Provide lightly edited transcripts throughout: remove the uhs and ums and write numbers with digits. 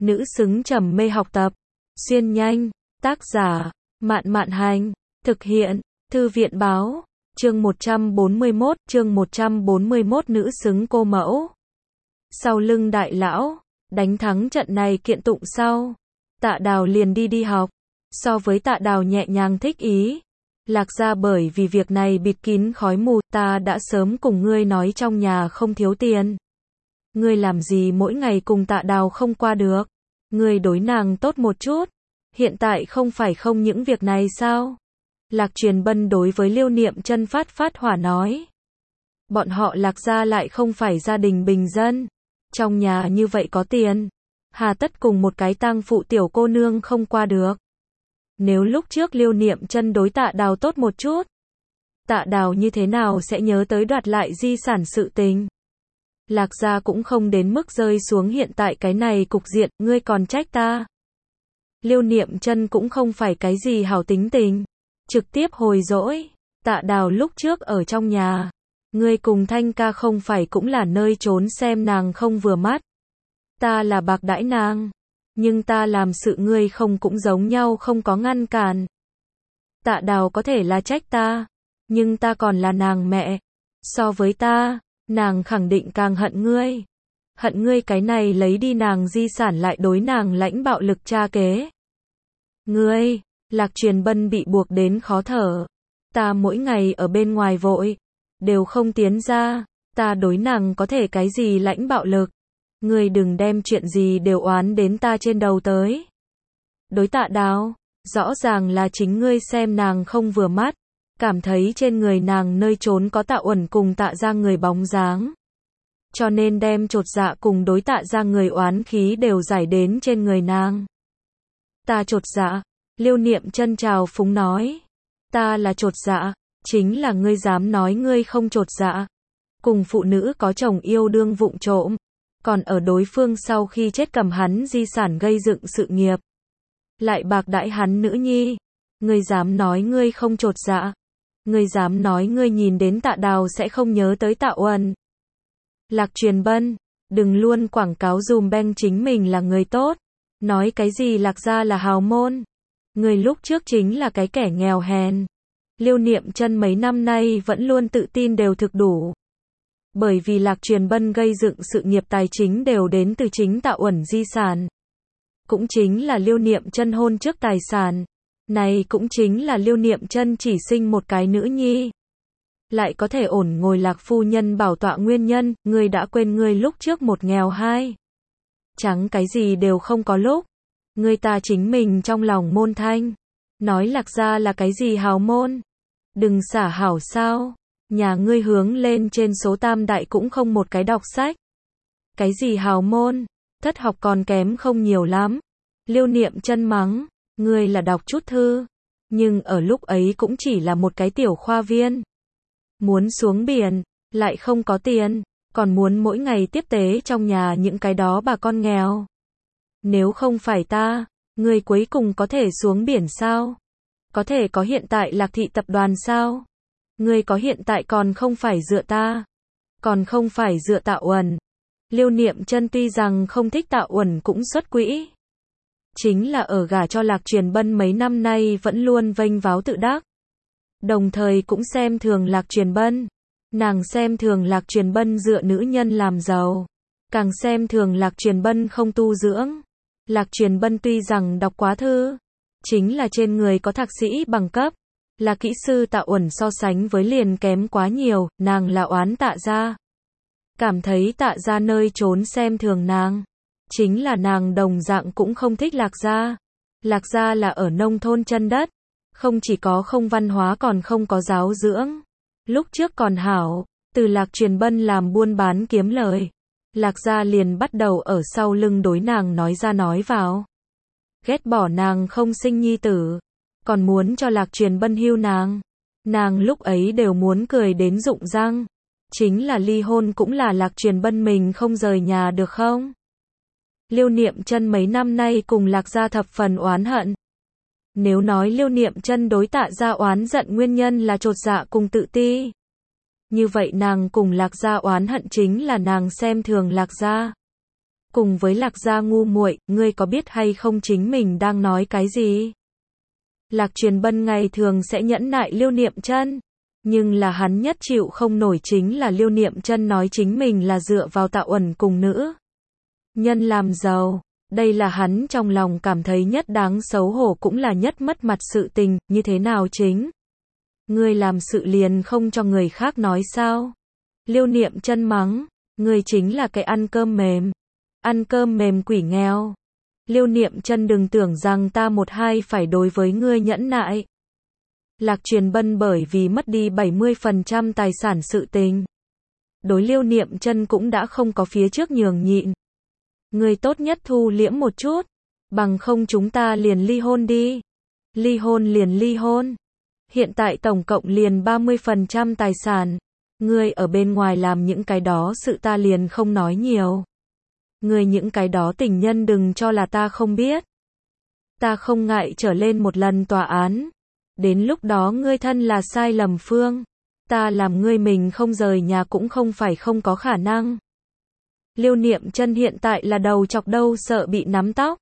nữ xứng trầm mê học tập. Xuyên nhanh, tác giả, Mạn Mạn Hành, thực hiện, Thư viện Báo, chương 141, nữ xứng cô mẫu. Sau lưng đại lão, đánh thắng trận này kiện tụng sau, Tạ Đào liền đi học. So với Tạ Đào nhẹ nhàng thích ý, Lạc Gia bởi vì việc này bịt kín khói mù, ta đã sớm cùng ngươi nói trong nhà không thiếu tiền. Ngươi làm gì mỗi ngày cùng Tạ Đào không qua được, ngươi đối nàng tốt một chút, hiện tại không phải không những việc này sao? Lạc Truyền Bân đối với Liêu Niệm Chân phát hỏa nói. Bọn họ Lạc Gia lại không phải gia đình bình dân, trong nhà như vậy có tiền, hà tất cùng một cái tang phụ tiểu cô nương không qua được. Nếu lúc trước Liêu Niệm Chân đối Tạ Đào tốt một chút, Tạ Đào như thế nào sẽ nhớ tới đoạt lại di sản sự tình. Lạc Gia cũng không đến mức rơi xuống hiện tại cái này cục diện, ngươi còn trách ta. Liêu Niệm Chân cũng không phải cái gì hảo tính tình, trực tiếp hồi dỗi. Tạ Đào lúc trước ở trong nhà, ngươi cùng Thanh ca không phải cũng là nơi trốn xem nàng không vừa mắt. Ta là bạc đãi nàng, nhưng ta làm sự ngươi không cũng giống nhau không có ngăn cản. Tạ Đào có thể là trách ta, nhưng ta còn là nàng mẹ. So với ta, nàng khẳng định càng hận ngươi. Hận ngươi cái này lấy đi nàng di sản lại đối nàng lãnh bạo lực tra kế. Ngươi, Lạc Truyền Bân bị buộc đến khó thở. Ta mỗi ngày ở bên ngoài vội, đều không tiến ra, ta đối nàng có thể cái gì lãnh bạo lực. Ngươi đừng đem chuyện gì đều oán đến ta trên đầu tới. Đối Tạ Đào, rõ ràng là chính ngươi xem nàng không vừa mắt, cảm thấy trên người nàng nơi trốn có Tạ Uẩn cùng Tạ gia người bóng dáng. Cho nên đem chột dạ cùng đối Tạ gia người oán khí đều giải đến trên người nàng. Ta chột dạ, Liêu Niệm Chân trào phúng nói. Ta là chột dạ, chính là ngươi dám nói ngươi không chột dạ. Cùng phụ nữ có chồng yêu đương vụng trộm, còn ở đối phương sau khi chết cầm hắn di sản gây dựng sự nghiệp, lại bạc đãi hắn nữ nhi. Ngươi dám nói ngươi không chột dạ, ngươi dám nói ngươi nhìn đến Tạ Đào sẽ không nhớ tới Tạ Uẩn. Lạc Truyền Bân, đừng luôn quảng cáo dùm beng chính mình là người tốt, nói cái gì Lạc Gia là hào môn. Ngươi lúc trước chính là cái kẻ nghèo hèn. Liêu Niệm Chân mấy năm nay vẫn luôn tự tin đều thực đủ. Bởi vì Lạc Truyền Bân gây dựng sự nghiệp tài chính đều đến từ chính Tạ Uẩn di sản. Cũng chính là Liêu Niệm Chân hôn trước tài sản. Này cũng chính là Liêu Niệm Chân chỉ sinh một cái nữ nhi, lại có thể ổn ngồi Lạc phu nhân bảo tọa nguyên nhân. Ngươi đã quên ngươi lúc trước một nghèo hai trắng cái gì đều không có lúc. Ngươi ta chính mình trong lòng môn thanh, nói Lạc Gia là cái gì hào môn. Đừng xả hảo sao, nhà ngươi hướng lên trên số tam đại cũng không một cái đọc sách. Cái gì hào môn, thất học còn kém không nhiều lắm. Liêu Niệm Chân mắng, ngươi là đọc chút thư, nhưng ở lúc ấy cũng chỉ là một cái tiểu khoa viên. Muốn xuống biển, lại không có tiền, còn muốn mỗi ngày tiếp tế trong nhà những cái đó bà con nghèo. Nếu không phải ta, ngươi cuối cùng có thể xuống biển sao? Có thể có hiện tại Lạc thị tập đoàn sao? Ngươi có hiện tại còn không phải dựa ta, còn không phải dựa Tạ Uẩn. Liêu Niệm Chân tuy rằng không thích Tạ Uẩn cũng xuất quỹ, chính là ở gả cho Lạc Truyền Bân mấy năm nay vẫn luôn vênh váo tự đắc, đồng thời cũng xem thường Lạc Truyền Bân. Nàng xem thường Lạc Truyền Bân dựa nữ nhân làm giàu, càng xem thường Lạc Truyền Bân không tu dưỡng. Lạc Truyền Bân tuy rằng đọc quá thư, chính là trên người có thạc sĩ bằng cấp, là kỹ sư Tạ Uẩn so sánh với liền kém quá nhiều. Nàng là oán Tạ gia, cảm thấy Tạ gia nơi trốn xem thường nàng, chính là nàng đồng dạng cũng không thích Lạc gia. Lạc gia là ở nông thôn chân đất, không chỉ có không văn hóa còn không có giáo dưỡng. Lúc trước còn hảo, từ Lạc Truyền Bân làm buôn bán kiếm lời, Lạc gia liền bắt đầu ở sau lưng đối nàng nói ra nói vào, ghét bỏ nàng không sinh nhi tử, còn muốn cho Lạc Truyền Bân hưu nàng. Nàng lúc ấy đều muốn cười đến rụng răng, chính là ly hôn cũng là Lạc Truyền Bân mình không rời nhà được không? Liêu Niệm Chân mấy năm nay cùng Lạc gia thập phần oán hận. Nếu nói Liêu Niệm Chân đối Tạ gia oán giận nguyên nhân là chột dạ cùng tự ti, như vậy nàng cùng Lạc gia oán hận chính là nàng xem thường Lạc gia. cùng với Lạc gia ngu muội, ngươi có biết hay không chính mình đang nói cái gì? Lạc Truyền Bân ngày thường sẽ nhẫn nại Liêu Niệm Chân, nhưng là hắn nhất chịu không nổi chính là Liêu Niệm Chân nói chính mình là dựa vào Tạ Uẩn cùng nữ nhân làm giàu. Đây là hắn trong lòng cảm thấy nhất đáng xấu hổ cũng là nhất mất mặt sự tình, như thế nào chính? Ngươi làm sự liền không cho người khác nói sao? Liêu Niệm Chân mắng, ngươi chính là cái ăn cơm mềm quỷ nghèo. Liêu Niệm Chân đừng tưởng rằng ta một hai phải đối với ngươi nhẫn nại. Lạc Truyền Bân bởi vì mất đi 70% tài sản sự tình. Đối Liêu Niệm Chân cũng đã không có phía trước nhường nhịn. Ngươi tốt nhất thu liễm một chút, bằng không chúng ta liền ly hôn đi. Ly hôn liền ly hôn. Hiện tại tổng cộng liền 30% tài sản. Ngươi ở bên ngoài làm những cái đó sự ta liền không nói nhiều. Ngươi những cái đó tình nhân đừng cho là ta không biết. Ta không ngại trở lên một lần tòa án. Đến lúc đó ngươi thân là sai lầm phương. Ta làm ngươi mình không rời nhà cũng không phải không có khả năng. Liêu Niệm Chân hiện tại là đầu chọc đâu sợ bị nắm tóc.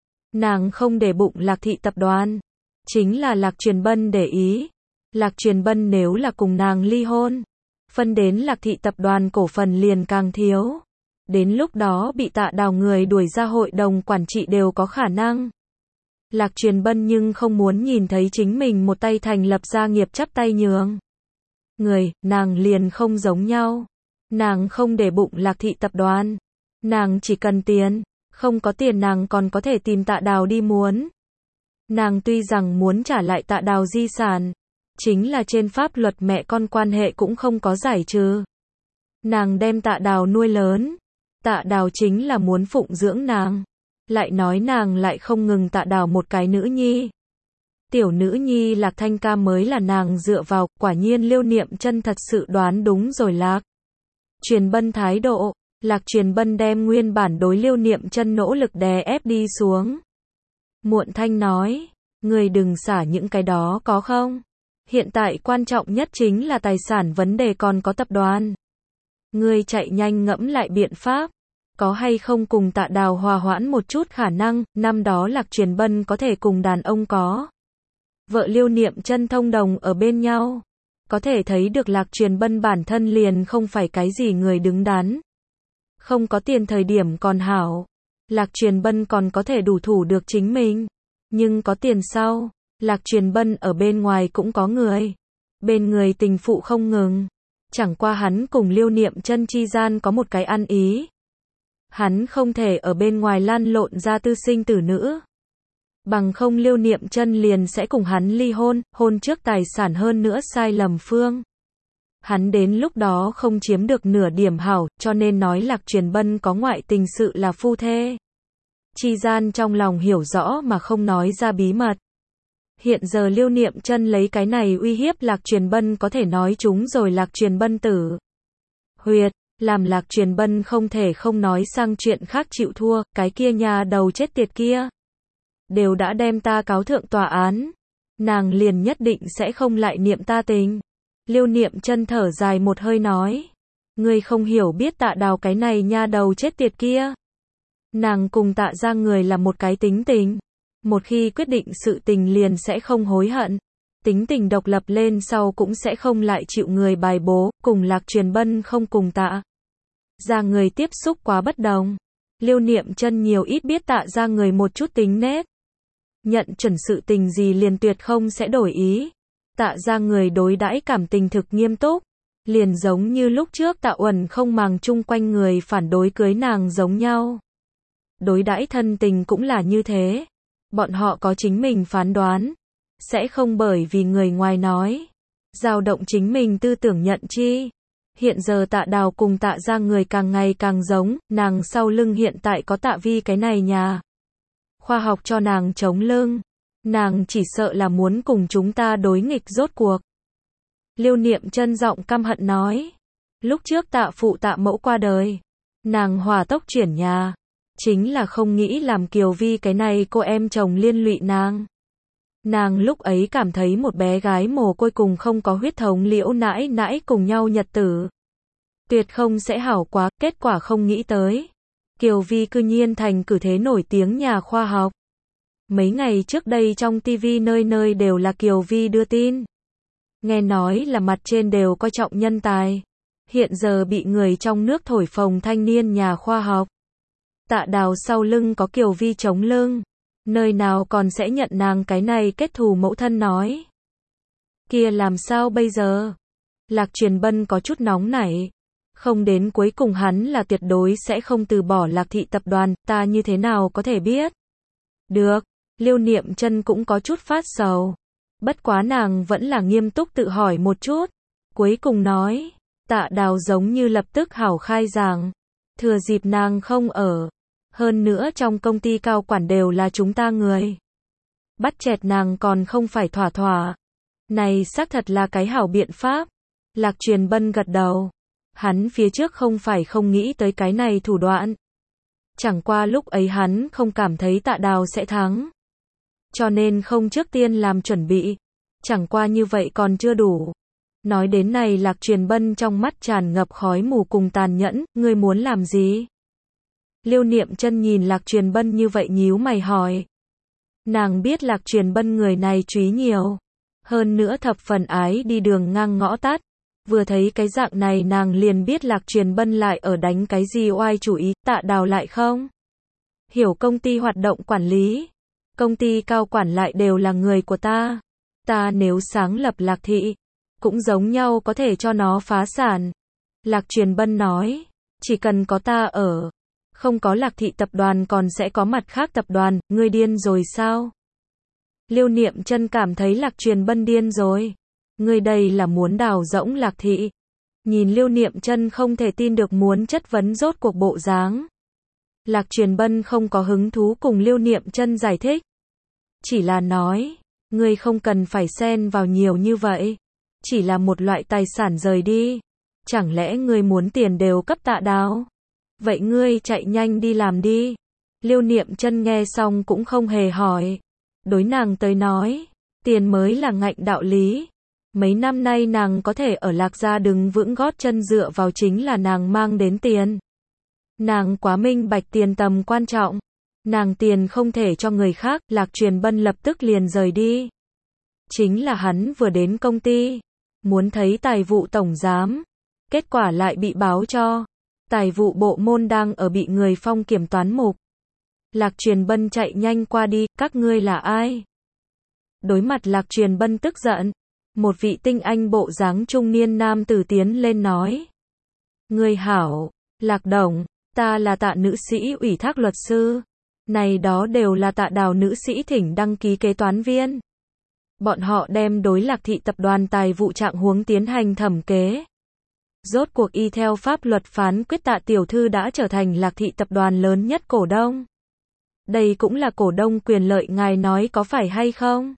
Nàng không để bụng Lạc thị tập đoàn. Chính là Lạc Truyền Bân để ý. Lạc Truyền Bân nếu là cùng nàng ly hôn, phân đến Lạc thị tập đoàn cổ phần liền càng thiếu. Đến lúc đó bị Tạ Đào người đuổi ra hội đồng quản trị đều có khả năng. Lạc Truyền Bân nhưng không muốn nhìn thấy chính mình một tay thành lập gia nghiệp chắp tay nhường. Người, nàng liền không giống nhau. Nàng không để bụng Lạc thị tập đoàn. Nàng chỉ cần tiền. Không có tiền nàng còn có thể tìm Tạ Đào đi muốn. Nàng tuy rằng muốn trả lại Tạ Đào di sản. Chính là trên pháp luật mẹ con quan hệ cũng không có giải trừ. Nàng đem Tạ Đào nuôi lớn. Tạ Đào chính là muốn phụng dưỡng nàng. Lại nói nàng lại không ngừng Tạ Đào một cái nữ nhi. Tiểu nữ nhi Lạc Thanh Ca mới là nàng dựa vào, quả nhiên Liêu Niệm Chân thật sự đoán đúng rồi Lạc Truyền Bân thái độ. Lạc Truyền Bân đem nguyên bản đối Liêu Niệm Chân nỗ lực đè ép đi xuống. Muộn thanh nói, người đừng xả những cái đó có không? Hiện tại quan trọng nhất chính là tài sản vấn đề còn có tập đoàn. Ngươi chạy nhanh ngẫm lại biện pháp. Có hay không cùng Tạ Đào hòa hoãn một chút khả năng, năm đó Lạc Truyền Bân có thể cùng đàn ông có vợ Liêu Niệm Chân thông đồng ở bên nhau. Có thể thấy được Lạc Truyền Bân bản thân liền không phải cái gì người đứng đắn. Không có tiền thời điểm còn hảo. Lạc Truyền Bân còn có thể đủ thủ được chính mình. Nhưng có tiền sau, Lạc Truyền Bân ở bên ngoài cũng có người. Bên người tình phụ không ngừng. Chẳng qua hắn cùng Liêu Niệm Chân chi gian có một cái ăn ý. Hắn không thể ở bên ngoài lan lộn ra tư sinh tử nữ. Bằng không Liêu Niệm Chân liền sẽ cùng hắn ly hôn, hôn trước tài sản hơn nữa sai lầm phương. Hắn đến lúc đó không chiếm được nửa điểm hảo, cho nên nói Lạc Truyền Bân có ngoại tình sự là phu thê. Chi gian trong lòng hiểu rõ mà không nói ra bí mật. Hiện giờ Liêu Niệm Chân lấy cái này uy hiếp Lạc Truyền Bân có thể nói chúng rồi Lạc Truyền Bân tử huyệt, làm Lạc Truyền Bân không thể không nói sang chuyện khác chịu thua, cái kia nhà đầu chết tiệt kia. Đều đã đem ta cáo thượng tòa án. Nàng liền nhất định sẽ không lại niệm ta tình. Liêu Niệm Chân thở dài một hơi nói. Ngươi không hiểu biết Tạ Đào cái này nha đầu chết tiệt kia. Nàng cùng Tạ gia người là một cái tính tình. Một khi quyết định sự tình liền sẽ không hối hận. Tính tình độc lập lên sau cũng sẽ không lại chịu người bài bố, cùng Lạc Truyền Bân không cùng Tạ gia người tiếp xúc quá bất đồng. Liêu Niệm Chân nhiều ít biết Tạ gia người một chút tính nết. Nhận chuẩn sự tình gì liền tuyệt không sẽ đổi ý. Tạ gia người đối đãi cảm tình thực nghiêm túc. Liền giống như lúc trước Tạ Uẩn không màng chung quanh người phản đối cưới nàng giống nhau. Đối đãi thân tình cũng là như thế. Bọn họ có chính mình phán đoán. Sẽ không bởi vì người ngoài nói. Dao động chính mình tư tưởng nhận chi. Hiện giờ Tạ Đào cùng Tạ gia người càng ngày càng giống. Nàng sau lưng hiện tại có Tạ Vi cái này nhà khoa học cho nàng chống lưng. Nàng chỉ sợ là muốn cùng chúng ta đối nghịch rốt cuộc. Liêu Niệm Chân giọng căm hận nói. Lúc trước Tạ phụ Tạ mẫu qua đời. Nàng hỏa tốc chuyển nhà. Chính là không nghĩ làm Kiều Vi cái này cô em chồng liên lụy nàng. Nàng lúc ấy cảm thấy một bé gái mồ côi cùng không có huyết thống Liễu nãi nãi cùng nhau nhật tử tuyệt không sẽ hảo quá, kết quả không nghĩ tới. Kiều Vi cư nhiên thành cử thế nổi tiếng nhà khoa học. Mấy ngày trước đây trong TV nơi nơi đều là Kiều Vi đưa tin. Nghe nói là mặt trên đều coi trọng nhân tài. Hiện giờ bị người trong nước thổi phồng thanh niên nhà khoa học. Tạ Đào sau lưng có Kiều Vi chống lưng. Nơi nào còn sẽ nhận nàng cái này kết thù mẫu thân nói. Kia làm sao bây giờ? Lạc Truyền Bân có chút nóng nảy. Không đến cuối cùng hắn là tuyệt đối sẽ không từ bỏ Lạc Thị tập đoàn, ta như thế nào có thể biết? Được, Liêu Niệm Chân cũng có chút phát sầu. Bất quá nàng vẫn là nghiêm túc tự hỏi một chút. Cuối cùng nói, Tạ Đào giống như lập tức hảo khai giảng. Thừa dịp nàng không ở. Hơn nữa trong công ty cao quản đều là chúng ta người. Bắt chẹt nàng còn không phải thỏa thỏa. Này xác thật là cái hảo biện pháp. Lạc Truyền Bân gật đầu. Hắn phía trước không phải không nghĩ tới cái này thủ đoạn. Chẳng qua lúc ấy hắn không cảm thấy Tạ Đào sẽ thắng. Cho nên không trước tiên làm chuẩn bị. Chẳng qua như vậy còn chưa đủ. Nói đến này Lạc Truyền Bân trong mắt tràn ngập khói mù cùng tàn nhẫn, ngươi muốn làm gì? Liêu Niệm Chân nhìn Lạc Truyền Bân như vậy nhíu mày hỏi. Nàng biết Lạc Truyền Bân người này chúy nhiều. Hơn nữa thập phần ái đi đường ngang ngõ tắt. Vừa thấy cái dạng này nàng liền biết Lạc Truyền Bân lại ở đánh cái gì oai chủ ý, Tạ Đào lại không. Hiểu công ty hoạt động quản lý. Công ty cao quản lại đều là người của ta. Ta nếu sáng lập Lạc Thị, cũng giống nhau có thể cho nó phá sản. Lạc Truyền Bân nói, chỉ cần có ta ở. Không có Lạc Thị tập đoàn còn sẽ có mặt khác tập đoàn, ngươi điên rồi sao? Liêu Niệm Chân cảm thấy Lạc Truyền Bân điên rồi. Ngươi đây là muốn đào rỗng Lạc Thị. Nhìn Liêu Niệm Chân không thể tin được muốn chất vấn rốt cuộc bộ dáng. Lạc Truyền Bân không có hứng thú cùng Liêu Niệm Chân giải thích. Chỉ là nói, ngươi không cần phải xen vào nhiều như vậy. Chỉ là một loại tài sản rời đi. Chẳng lẽ ngươi muốn tiền đều cấp Tạ Đào? Vậy ngươi chạy nhanh đi làm đi. Liêu Niệm Chân nghe xong cũng không hề hỏi. Đối nàng tới nói, tiền mới là ngạnh đạo lý. Mấy năm nay nàng có thể ở Lạc gia đứng vững gót chân dựa vào chính là nàng mang đến tiền. Nàng quá minh bạch tiền tầm quan trọng. Nàng tiền không thể cho người khác, Lạc Truyền Bân lập tức liền rời đi. Chính là hắn vừa đến công ty, muốn thấy tài vụ tổng giám. Kết quả lại bị báo cho. Tài vụ bộ môn đang ở bị người phong kiểm toán mục. Lạc Truyền Bân chạy nhanh qua đi, các ngươi là ai? Đối mặt Lạc Truyền Bân tức giận. Một vị tinh anh bộ dáng trung niên nam tử tiến lên nói. Ngươi hảo, Lạc Đồng, ta là Tạ nữ sĩ ủy thác luật sư. Này đó đều là Tạ Đào nữ sĩ thỉnh đăng ký kế toán viên. Bọn họ đem đối Lạc Thị tập đoàn tài vụ trạng huống tiến hành thẩm kế. Rốt cuộc y theo pháp luật phán quyết Tạ tiểu thư đã trở thành Lạc Thị tập đoàn lớn nhất cổ đông. Đây cũng là cổ đông quyền lợi, ngài nói có phải hay không?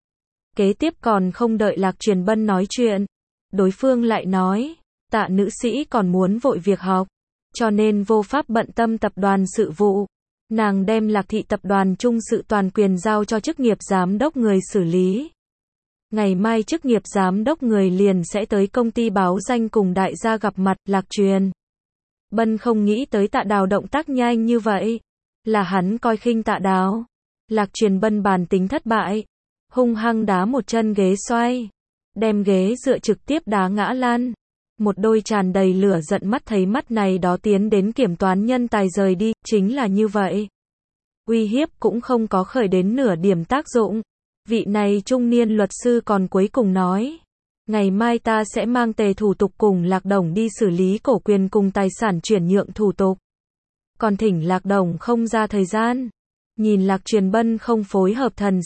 Kế tiếp còn không đợi Lạc Truyền Bân nói chuyện, đối phương lại nói, Tạ nữ sĩ còn muốn vội việc học, cho nên vô pháp bận tâm tập đoàn sự vụ. Nàng đem Lạc Thị tập đoàn chung sự toàn quyền giao cho chức nghiệp giám đốc người xử lý. Ngày mai chức nghiệp giám đốc người liền sẽ tới công ty báo danh cùng đại gia gặp mặt. Lạc Truyền Bân không nghĩ tới Tạ Đào động tác nhanh như vậy. Là hắn coi khinh Tạ Đào. Lạc Truyền Bân bản tính thất bại. Hung hăng đá một chân ghế xoay. Đem ghế dựa trực tiếp đá ngã lăn. Một đôi tràn đầy lửa giận mắt thấy mắt này đó tiến đến kiểm toán nhân tài rời đi. Chính là như vậy. Uy hiếp cũng không có khởi đến nửa điểm tác dụng. Vị này trung niên luật sư còn cuối cùng nói. Ngày mai ta sẽ mang tề thủ tục cùng Lạc Đồng đi xử lý cổ quyền cùng tài sản chuyển nhượng thủ tục. Còn thỉnh Lạc Đồng không ra thời gian. Nhìn Lạc Truyền Bân không phối hợp thần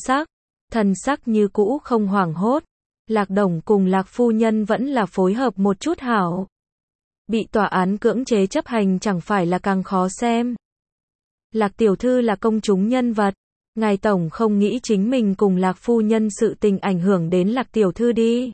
sắc như cũ không hoảng hốt. Lạc Đồng cùng Lạc phu nhân vẫn là phối hợp một chút hảo. Bị tòa án cưỡng chế chấp hành chẳng phải là càng khó xem. Lạc tiểu thư là công chúng nhân vật. Ngài tổng không nghĩ chính mình cùng Lạc phu nhân sự tình ảnh hưởng đến Lạc tiểu thư đi.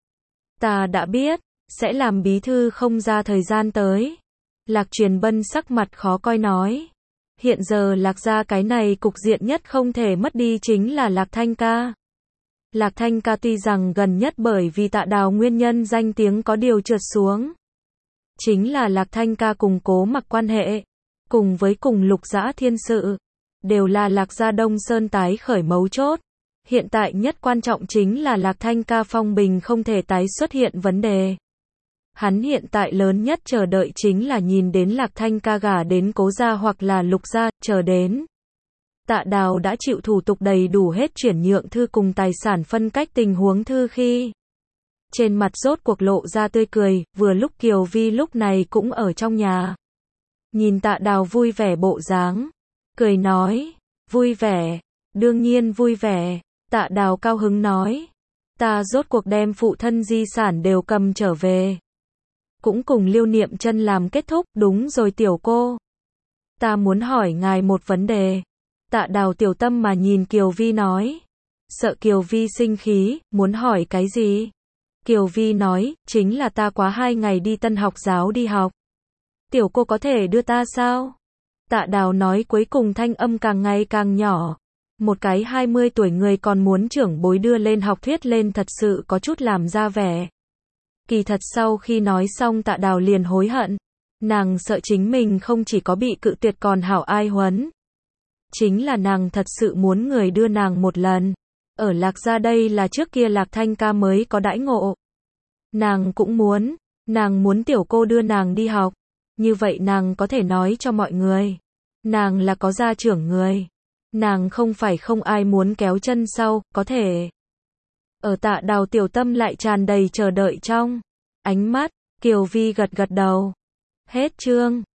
Ta đã biết, sẽ làm bí thư không ra thời gian tới. Lạc Truyền Bân sắc mặt khó coi nói. Hiện giờ Lạc gia cái này cục diện nhất không thể mất đi chính là Lạc Thanh ca. Lạc Thanh ca tuy rằng gần nhất bởi vì Tạ Đào nguyên nhân danh tiếng có điều trượt xuống. Chính là Lạc Thanh ca cùng Cố Mặc quan hệ cùng Lục Dã Thiên sự, đều là Lạc Gia Đông Sơn tái khởi mấu chốt. Hiện tại nhất quan trọng chính là Lạc Thanh ca phong bình không thể tái xuất hiện vấn đề. Hắn hiện tại lớn nhất chờ đợi chính là nhìn đến Lạc Thanh ca gả đến Cố gia hoặc là Lục gia, chờ đến. Tạ Đào đã chịu thủ tục đầy đủ hết chuyển nhượng thư cùng tài sản phân cách tình huống thư khi. Trên mặt rốt cuộc lộ ra tươi cười, vừa lúc Kiều Vi lúc này cũng ở trong nhà. Nhìn Tạ Đào vui vẻ bộ dáng, cười nói, vui vẻ, đương nhiên vui vẻ. Tạ Đào cao hứng nói, ta rốt cuộc đem phụ thân di sản đều cầm trở về. Cũng cùng Liêu Niệm Chân làm kết thúc, đúng rồi tiểu cô. Ta muốn hỏi ngài một vấn đề. Tạ Đào tiểu tâm mà nhìn Kiều Vi nói. Sợ Kiều Vi sinh khí, muốn hỏi cái gì? Kiều Vi nói, chính là ta quá 2 ngày đi Tân học giáo đi học. Tiểu cô có thể đưa ta sao? Tạ Đào nói cuối cùng thanh âm càng ngày càng nhỏ. Một cái 20 tuổi người còn muốn trưởng bối đưa lên học thuyết lên thật sự có chút làm ra vẻ. Kỳ thật sau khi nói xong Tạ Đào liền hối hận. Nàng sợ chính mình không chỉ có bị cự tuyệt còn hảo ai huấn. Chính là nàng thật sự muốn người đưa nàng một lần. Ở Lạc Gia đây là trước kia Lạc Thanh ca mới có đãi ngộ. Nàng cũng muốn. Nàng muốn tiểu cô đưa nàng đi học. Như vậy nàng có thể nói cho mọi người. Nàng là có gia trưởng người. Nàng không phải không ai muốn kéo chân sau, có thể. Ở Tạ Đào tiểu tâm lại tràn đầy chờ đợi trong ánh mắt, Kiều Vi gật gật đầu. Hết chương.